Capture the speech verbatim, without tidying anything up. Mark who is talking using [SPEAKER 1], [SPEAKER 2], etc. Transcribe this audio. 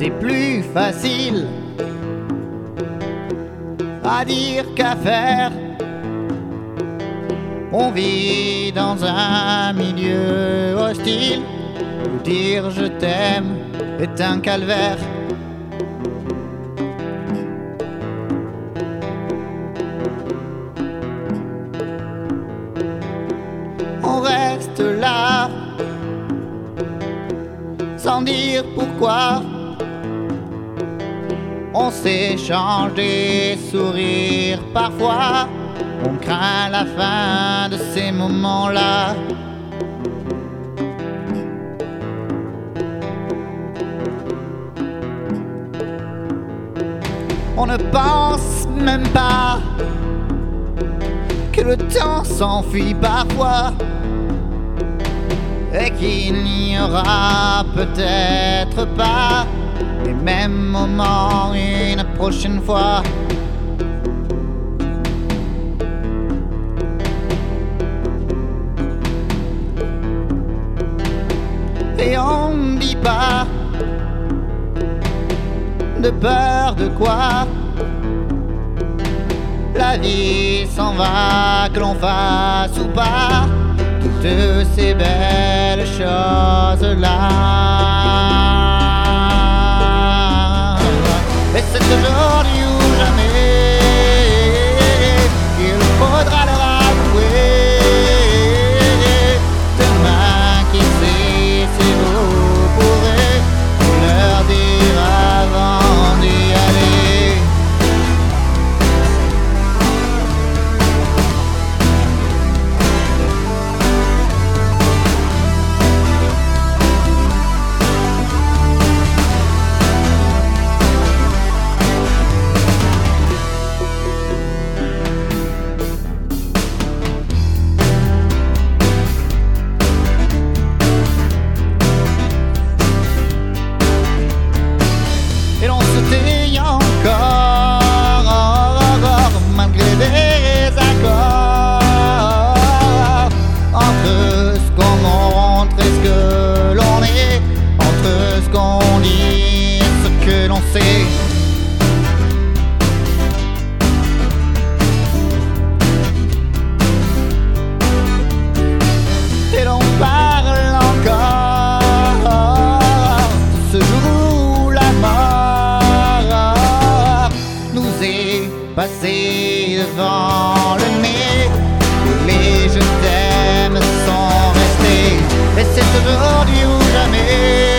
[SPEAKER 1] c'est plus facile à dire qu'à faire. On vit dans un milieu hostile où dire je t'aime est un calvaire. On reste là sans dire pourquoi. On s'échange des sourires parfois. On craint la fin de ces moments-là. On ne pense même pas que le temps s'enfuit parfois et qu'il n'y aura peut-être pas les mêmes moments une prochaine fois. Et on ne dit pas de peur de quoi. La vie s'en va, que l'on fasse ou pas toutes ces belles choses-là. Et c'est aujourd'hui ou jamais qu'il faudra leur avouer. Demain, qui sait si vous pourrez leur dire avant d'y aller. Et l'on se tait encore, malgré des accords, entre ce qu'on montre et ce que l'on est, entre ce qu'on dit et ce que l'on sait. Et l'on parle encore de ce jour où la mort nous est passée devant le nez, où les je t'aime sont restés. Et c'est aujourd'hui ou jamais